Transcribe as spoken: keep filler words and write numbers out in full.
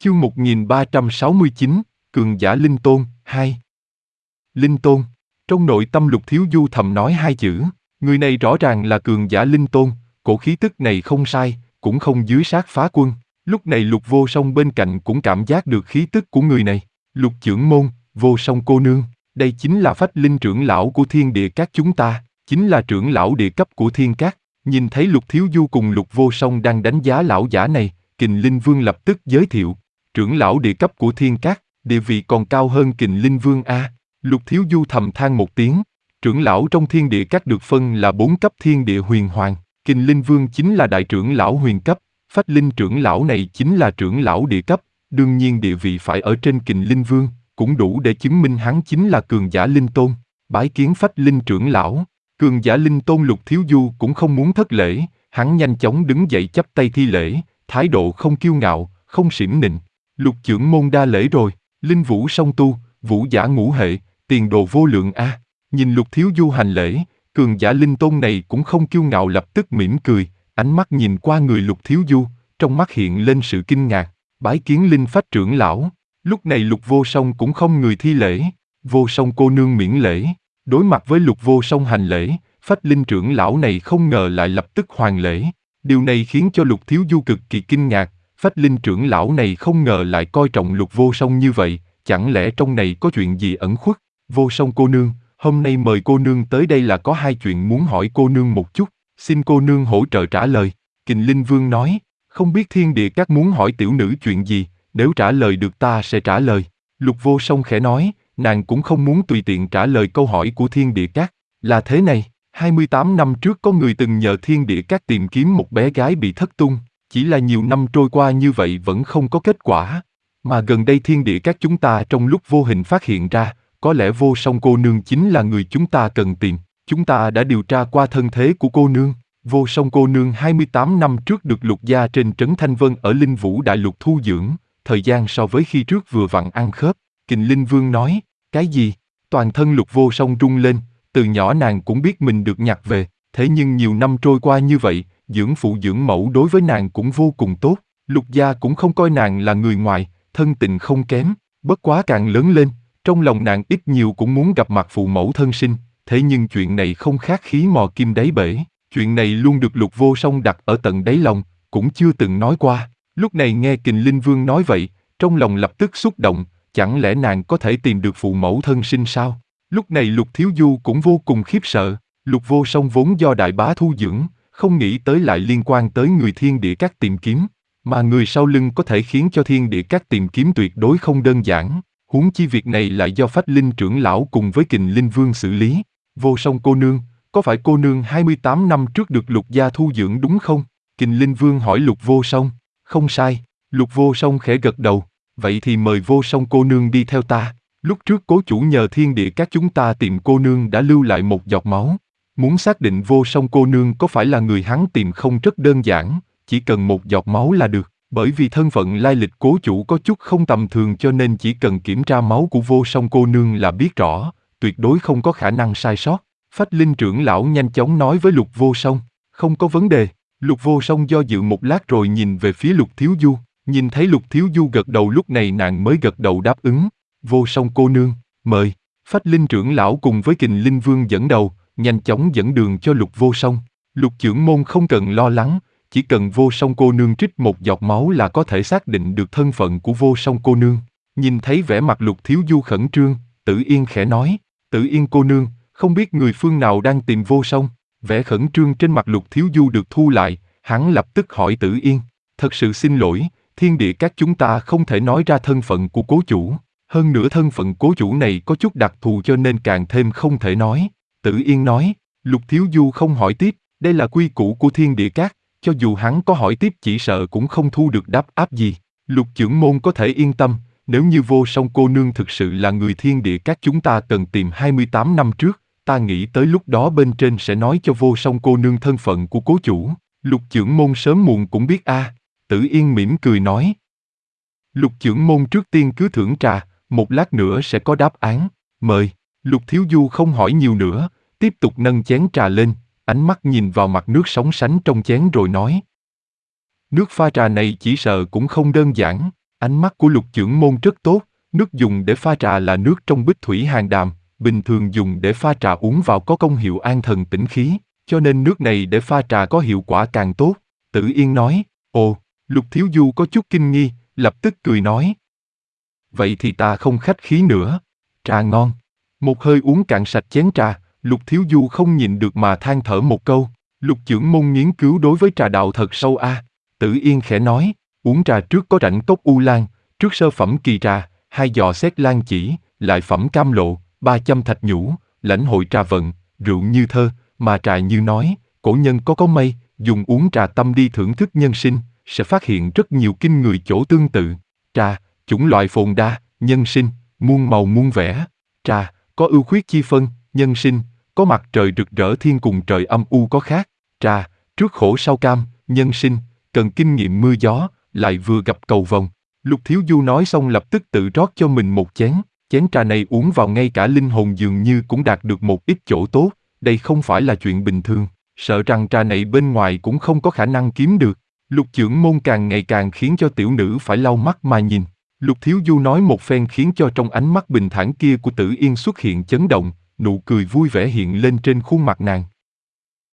Chương một nghìn ba trăm sáu mươi chín, Cường giả Linh Tôn, hai. Linh Tôn. Trong nội tâm Lục Thiếu Du thầm nói hai chữ, người này rõ ràng là cường giả Linh Tôn, cổ khí tức này không sai, cũng không dưới sát phá quân. Lúc này Lục Vô Song bên cạnh cũng cảm giác được khí tức của người này. Lục trưởng môn, Vô Song cô nương, đây chính là Phách Linh trưởng lão của Thiên Địa Các chúng ta, chính là trưởng lão địa cấp của Thiên Các. Nhìn thấy Lục Thiếu Du cùng Lục Vô Song đang đánh giá lão giả này, Kình Linh Vương lập tức giới thiệu, trưởng lão địa cấp của Thiên Các, địa vị còn cao hơn Kình Linh Vương a. Lục Thiếu Du thầm than một tiếng, trưởng lão trong Thiên Địa Các được phân là bốn cấp Thiên Địa Huyền Hoàng, Kình Linh Vương chính là đại trưởng lão huyền cấp, Phách Linh trưởng lão này chính là trưởng lão địa cấp, đương nhiên địa vị phải ở trên Kình Linh Vương, cũng đủ để chứng minh hắn chính là cường giả Linh Tôn. Bái kiến Phách Linh trưởng lão. Cường giả Linh Tôn Lục Thiếu Du cũng không muốn thất lễ, hắn nhanh chóng đứng dậy chắp tay thi lễ, thái độ không kiêu ngạo, không xỉm nịnh. Lục trưởng môn đa lễ rồi, Linh Vũ song tu, vũ giả ngũ hệ, tiền đồ vô lượng a. Nhìn Lục Thiếu Du hành lễ, cường giả Linh Tôn này cũng không kiêu ngạo, lập tức mỉm cười, ánh mắt nhìn qua người Lục Thiếu Du, trong mắt hiện lên sự kinh ngạc. Bái kiến Linh Phách trưởng lão. Lúc này Lục Vô Song cũng không người thi lễ, Vô Song cô nương miễn lễ. Đối mặt với Lục Vô Song hành lễ, Phách Linh trưởng lão này không ngờ lại lập tức hoàn lễ. Điều này khiến cho Lục Thiếu Du cực kỳ kinh ngạc, Phách Linh trưởng lão này không ngờ lại coi trọng Lục Vô Song như vậy, chẳng lẽ trong này có chuyện gì ẩn khuất? Vô Song cô nương, hôm nay mời cô nương tới đây là có hai chuyện muốn hỏi cô nương một chút, xin cô nương hỗ trợ trả lời. Kình Linh Vương nói, không biết Thiên Địa Các muốn hỏi tiểu nữ chuyện gì, nếu trả lời được ta sẽ trả lời. Lục Vô Song khẽ nói, nàng cũng không muốn tùy tiện trả lời câu hỏi của Thiên Địa Các. Là thế này, hai mươi tám năm trước có người từng nhờ Thiên Địa Các tìm kiếm một bé gái bị thất tung, chỉ là nhiều năm trôi qua như vậy vẫn không có kết quả. Mà gần đây Thiên Địa Các chúng ta trong lúc vô hình phát hiện ra, có lẽ Vô Song cô nương chính là người chúng ta cần tìm. Chúng ta đã điều tra qua thân thế của cô nương. Vô Song cô nương hai mươi tám năm trước được Lục gia trên trấn Thanh Vân ở Linh Vũ Đại Lục thu dưỡng, thời gian so với khi trước vừa vặn ăn khớp. Kình Linh Vương nói, cái gì? Toàn thân Lục Vô Song rung lên, từ nhỏ nàng cũng biết mình được nhặt về, thế nhưng nhiều năm trôi qua như vậy, dưỡng phụ dưỡng mẫu đối với nàng cũng vô cùng tốt, Lục gia cũng không coi nàng là người ngoài, thân tình không kém, bất quá càng lớn lên, trong lòng nàng ít nhiều cũng muốn gặp mặt phụ mẫu thân sinh, thế nhưng chuyện này không khác khí mò kim đáy bể, chuyện này luôn được Lục Vô Song đặt ở tận đáy lòng, cũng chưa từng nói qua. Lúc này nghe Kình Linh Vương nói vậy, trong lòng lập tức xúc động, chẳng lẽ nàng có thể tìm được phụ mẫu thân sinh sao? Lúc này Lục Thiếu Du cũng vô cùng khiếp sợ, Lục Vô Song vốn do đại bá thu dưỡng, không nghĩ tới lại liên quan tới người Thiên Địa Các tìm kiếm, mà người sau lưng có thể khiến cho Thiên Địa Các tìm kiếm tuyệt đối không đơn giản, huống chi việc này lại do Phách Linh trưởng lão cùng với Kình Linh Vương xử lý. Vô Song cô nương, có phải cô nương hai mươi tám năm trước được Lục gia thu dưỡng đúng không? Kình Linh Vương hỏi Lục Vô Song. Không sai, Lục Vô Song khẽ gật đầu, vậy thì mời Vô Song cô nương đi theo ta. Lúc trước cố chủ nhờ Thiên Địa Các chúng ta tìm cô nương đã lưu lại một giọt máu. Muốn xác định Vô Song cô nương có phải là người hắn tìm không rất đơn giản, chỉ cần một giọt máu là được. Bởi vì thân phận lai lịch cố chủ có chút không tầm thường cho nên chỉ cần kiểm tra máu của Vô Song cô nương là biết rõ, tuyệt đối không có khả năng sai sót. Phách Linh trưởng lão nhanh chóng nói với Lục Vô Song, không có vấn đề. Lục Vô Song do dự một lát rồi nhìn về phía Lục Thiếu Du, nhìn thấy Lục Thiếu Du gật đầu lúc này nàng mới gật đầu đáp ứng. Vô Song cô nương, mời. Phách Linh trưởng lão cùng với Kình Linh Vương dẫn đầu, nhanh chóng dẫn đường cho Lục Vô Song. Lục trưởng môn không cần lo lắng, chỉ cần Vô Song cô nương trích một giọt máu là có thể xác định được thân phận của Vô Song cô nương. Nhìn thấy vẻ mặt Lục Thiếu Du khẩn trương, Tử Yên khẽ nói, Tử Yên cô nương, không biết người phương nào đang tìm Vô Song. Vẻ khẩn trương trên mặt Lục Thiếu Du được thu lại, hắn lập tức hỏi Tử Yên, thật sự xin lỗi, Thiên Địa Các chúng ta không thể nói ra thân phận của cố chủ. Hơn nữa thân phận cố chủ này có chút đặc thù cho nên càng thêm không thể nói. Tử Yên nói, Lục Thiếu Du không hỏi tiếp, đây là quy củ của Thiên Địa Các, cho dù hắn có hỏi tiếp chỉ sợ cũng không thu được đáp áp gì. Lục trưởng môn có thể yên tâm, nếu như Vô Song cô nương thực sự là người Thiên Địa Các chúng ta cần tìm hai mươi tám năm trước, ta nghĩ tới lúc đó bên trên sẽ nói cho Vô Song cô nương thân phận của cố chủ. Lục trưởng môn sớm muộn cũng biết a. À. Tử Yên mỉm cười nói. Lục trưởng môn trước tiên cứ thưởng trà, một lát nữa sẽ có đáp án, mời. Lục Thiếu Du không hỏi nhiều nữa, tiếp tục nâng chén trà lên, ánh mắt nhìn vào mặt nước sóng sánh trong chén rồi nói. Nước pha trà này chỉ sợ cũng không đơn giản, Ánh mắt của Lục Chưởng Môn rất tốt, nước dùng để pha trà là nước trong bích thủy hàng đàm, bình thường dùng để pha trà uống vào có công hiệu an thần tĩnh khí, cho nên nước này để pha trà có hiệu quả càng tốt. Tử Yên nói, ồ, Lục Thiếu Du có chút kinh nghi, lập tức cười nói. Vậy thì ta không khách khí nữa, trà ngon. Một hơi uống cạn sạch chén trà, Lục Thiếu Du không nhịn được mà than thở một câu, Lục Chưởng Môn nghiên cứu đối với trà đạo thật sâu a. À. Tử Yên khẽ nói, uống trà trước có rảnh cốc u lan, trước sơ phẩm kỳ trà, hai giò xét lan chỉ, lại phẩm cam lộ, ba châm thạch nhũ, lãnh hội trà vận, rượu như thơ, mà trà như nói, cổ nhân có có mây, dùng uống trà tâm đi thưởng thức nhân sinh, sẽ phát hiện rất nhiều kinh người chỗ tương tự. Trà, chủng loại phồn đa, nhân sinh, muôn màu muôn vẻ. Trà, có ưu khuyết chi phân, nhân sinh, có mặt trời rực rỡ thiên cùng trời âm u có khác. Trà, trước khổ sau cam, nhân sinh, cần kinh nghiệm mưa gió, lại vừa gặp cầu vồng. Lục Thiếu Du nói xong lập tức tự rót cho mình một chén, chén trà này uống vào ngay cả linh hồn dường như cũng đạt được một ít chỗ tốt, đây không phải là chuyện bình thường, sợ rằng trà này bên ngoài cũng không có khả năng kiếm được. Lục Chưởng Môn càng ngày càng khiến cho tiểu nữ phải lau mắt mà nhìn. Lục Thiếu Du nói một phen khiến cho trong ánh mắt bình thản kia của Tử Yên xuất hiện chấn động, nụ cười vui vẻ hiện lên trên khuôn mặt nàng.